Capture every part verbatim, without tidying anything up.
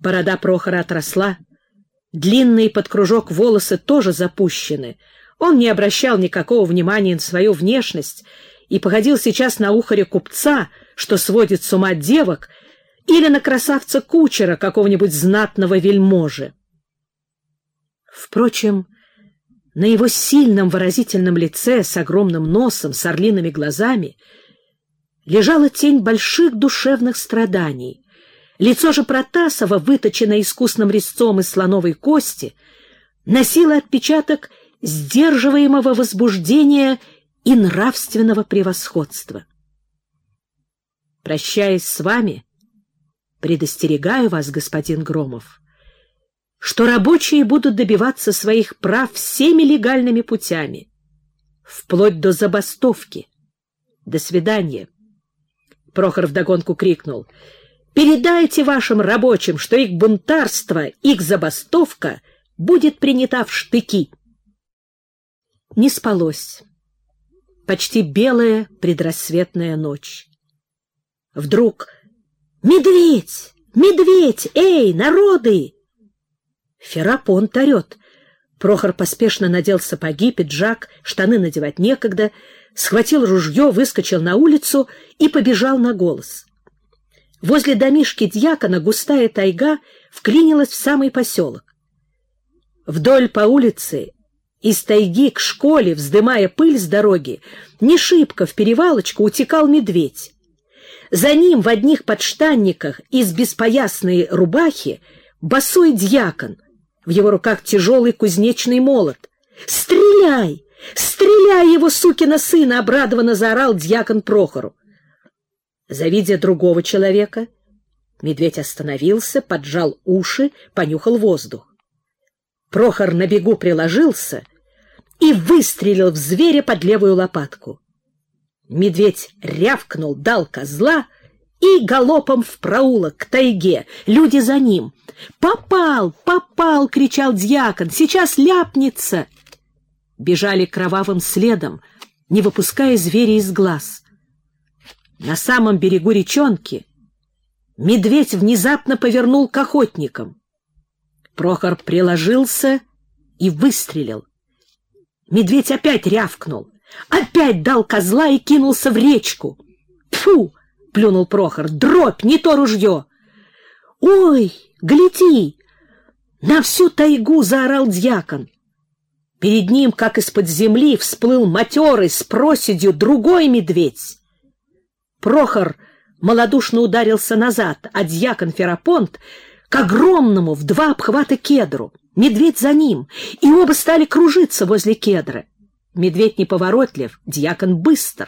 Борода Прохора отросла, длинные под кружок волосы тоже запущены. Он не обращал никакого внимания на свою внешность и походил сейчас на ухаря-купца, что сводит с ума девок, или на красавца-кучера какого-нибудь знатного вельможи. Впрочем, на его сильном выразительном лице с огромным носом, с орлиными глазами лежала тень больших душевных страданий. Лицо же Протасова, выточенное искусным резцом из слоновой кости, носило отпечаток сдерживаемого возбуждения и нравственного превосходства. Прощаясь с вами, предостерегаю вас, господин Громов, что рабочие будут добиваться своих прав всеми легальными путями, вплоть до забастовки. До свидания. Прохор вдогонку крикнул: «Передайте вашим рабочим, что их бунтарство, их забастовка будет принята в штыки». Не спалось. Почти белая предрассветная ночь. Вдруг: «Медведь! Медведь! Эй, народы!» Ферапонт орет. Прохор поспешно надел сапоги, пиджак, штаны надевать некогда, схватил ружье, выскочил на улицу и побежал на голос. Возле домишки дьякона густая тайга вклинилась в самый поселок. Вдоль по улице из тайги к школе, вздымая пыль с дороги, не шибко в перевалочку утекал медведь. За ним в одних подштанниках и с беспоясной рубахи босой дьякон, в его руках тяжелый кузнечный молот. «Стреляй! Стреляй его, сукина сына!» — обрадованно заорал дьякон Прохору. Завидя другого человека, медведь остановился, поджал уши, понюхал воздух. Прохор на бегу приложился и выстрелил в зверя под левую лопатку. Медведь рявкнул, дал козла и галопом в проулок, к тайге. Люди за ним. «Попал! Попал!» — кричал дьякон. «Сейчас ляпнется!» Бежали кровавым следом, не выпуская зверя из глаз. На самом берегу речонки медведь внезапно повернул к охотникам. Прохор приложился и выстрелил. Медведь опять рявкнул, опять дал козла и кинулся в речку. «Тьфу!» — плюнул Прохор. «Дробь, не то ружье!» «Ой, гляди!» — на всю тайгу заорал дьякон. Перед ним, как из-под земли, всплыл матерый с проседью другой медведь. Прохор малодушно ударился назад, а дьякон Ферапонт к огромному в два обхвата кедру. Медведь за ним, и оба стали кружиться возле кедра. Медведь неповоротлив, дьякон быстр.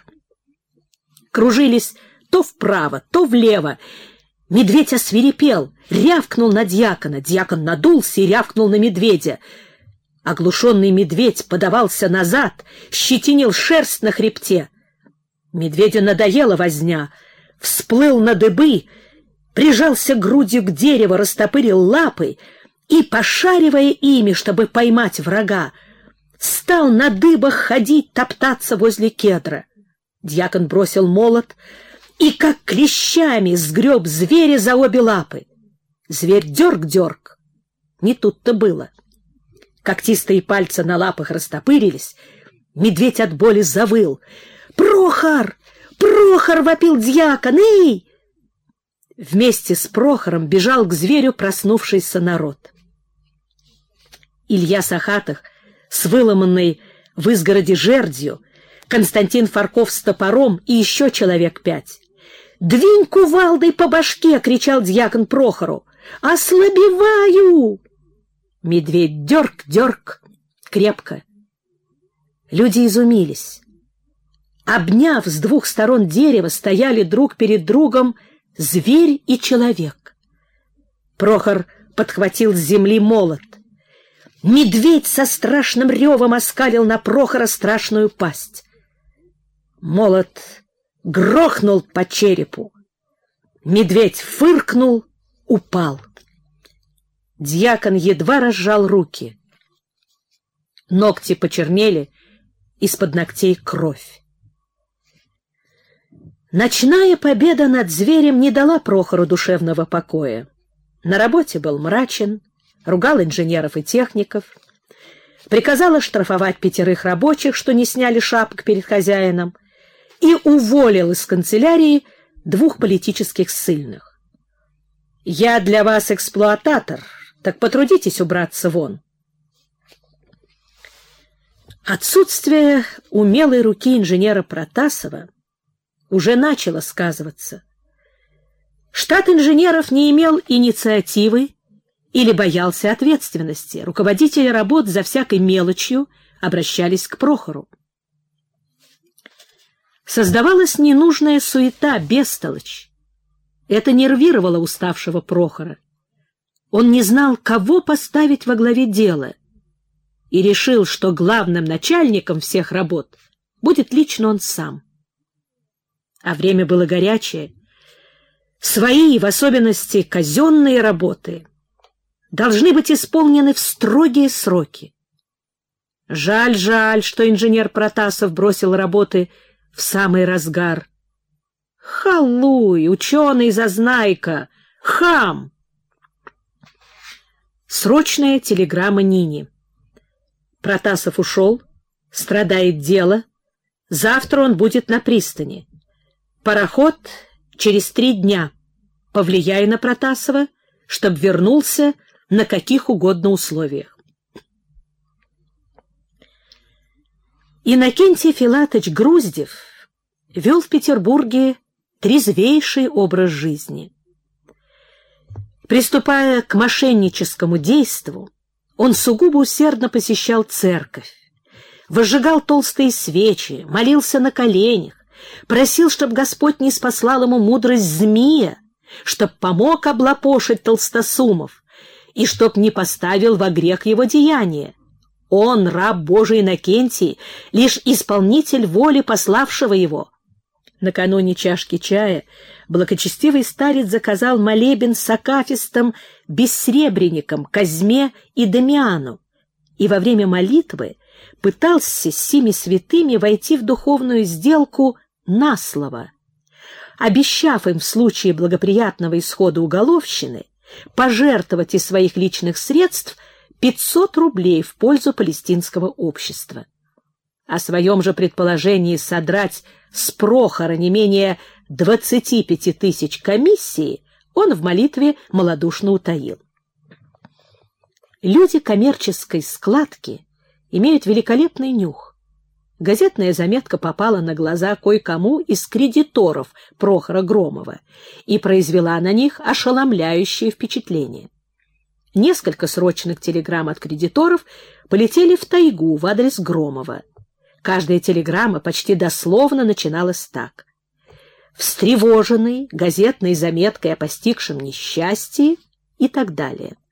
Кружились то вправо, то влево. Медведь освирепел, рявкнул на дьякона. Дьякон надулся и рявкнул на медведя. Оглушенный медведь подавался назад, щетинил шерсть на хребте. Медведю надоела возня, всплыл на дыбы, прижался грудью к дереву, растопырил лапы и, пошаривая ими, чтобы поймать врага, стал на дыбах ходить, топтаться возле кедра. Дьякон бросил молот и, как клещами, сгреб зверя за обе лапы. Зверь дерг-дерг. Не тут-то было. Когтистые пальцы на лапах растопырились, медведь от боли завыл. «Прохор! Прохор!» — вопил дьякон. «Эй!» Вместе с Прохором бежал к зверю проснувшийся народ. Илья Сахатых с выломанной в изгороди жердью, Константин Фарков с топором и еще человек пять. «Двинь кувалдой по башке!» — кричал дьякон Прохору. «Ослабеваю!» Медведь дерг-дерг крепко. Люди изумились. Обняв с двух сторон дерева, стояли друг перед другом зверь и человек. Прохор подхватил с земли молот. Медведь со страшным ревом оскалил на Прохора страшную пасть. Молот грохнул по черепу. Медведь фыркнул, упал. Дьякон едва разжал руки. Ногти почернели, из-под ногтей кровь. Ночная победа над зверем не дала Прохору душевного покоя. На работе был мрачен, ругал инженеров и техников, приказал оштрафовать пятерых рабочих, что не сняли шапок перед хозяином, и уволил из канцелярии двух политических ссыльных. «Я для вас эксплуататор, так потрудитесь убраться вон». Отсутствие умелой руки инженера Протасова уже начало сказываться. Штат инженеров не имел инициативы или боялся ответственности. Руководители работ за всякой мелочью обращались к Прохору. Создавалась ненужная суета, бестолочь. Это нервировало уставшего Прохора. Он не знал, кого поставить во главе дела, и решил, что главным начальником всех работ будет лично он сам. А время было горячее. Свои, в особенности казенные работы, должны быть исполнены в строгие сроки. Жаль, жаль, что инженер Протасов бросил работы в самый разгар. Халуй, ученый-зазнайка, хам! Срочная телеграмма Нине. Протасов ушел, страдает дело, завтра он будет на пристани. Пароход через три дня. Повлияй на Протасова, чтоб вернулся на каких угодно условиях. Иннокентий Филатыч Груздев вел в Петербурге трезвейший образ жизни. Приступая к мошенническому действу, он сугубо усердно посещал церковь, возжигал толстые свечи, молился на коленях, просил, чтоб Господь не спаслал ему мудрость змея, чтоб помог облапошить толстосумов и чтоб не поставил во грех его деяния. Он, раб Божий Иннокентий, лишь исполнитель воли пославшего его. Накануне чашки чая благочестивый старец заказал молебен с акафистом бессребренником, Козьме и Дамиану, и во время молитвы пытался с сими святыми войти в духовную сделку на слово, обещав им в случае благоприятного исхода уголовщины пожертвовать из своих личных средств пятьсот рублей в пользу палестинского общества. О своем же предположении содрать с Прохора не менее двадцати пяти тысяч комиссии он в молитве малодушно утаил. Люди коммерческой складки имеют великолепный нюх. Газетная заметка попала на глаза кое-кому из кредиторов Прохора Громова и произвела на них ошеломляющее впечатление. Несколько срочных телеграмм от кредиторов полетели в тайгу в адрес Громова. Каждая телеграмма почти дословно начиналась так: «Встревоженный газетной заметкой о постигшем несчастье» и так далее.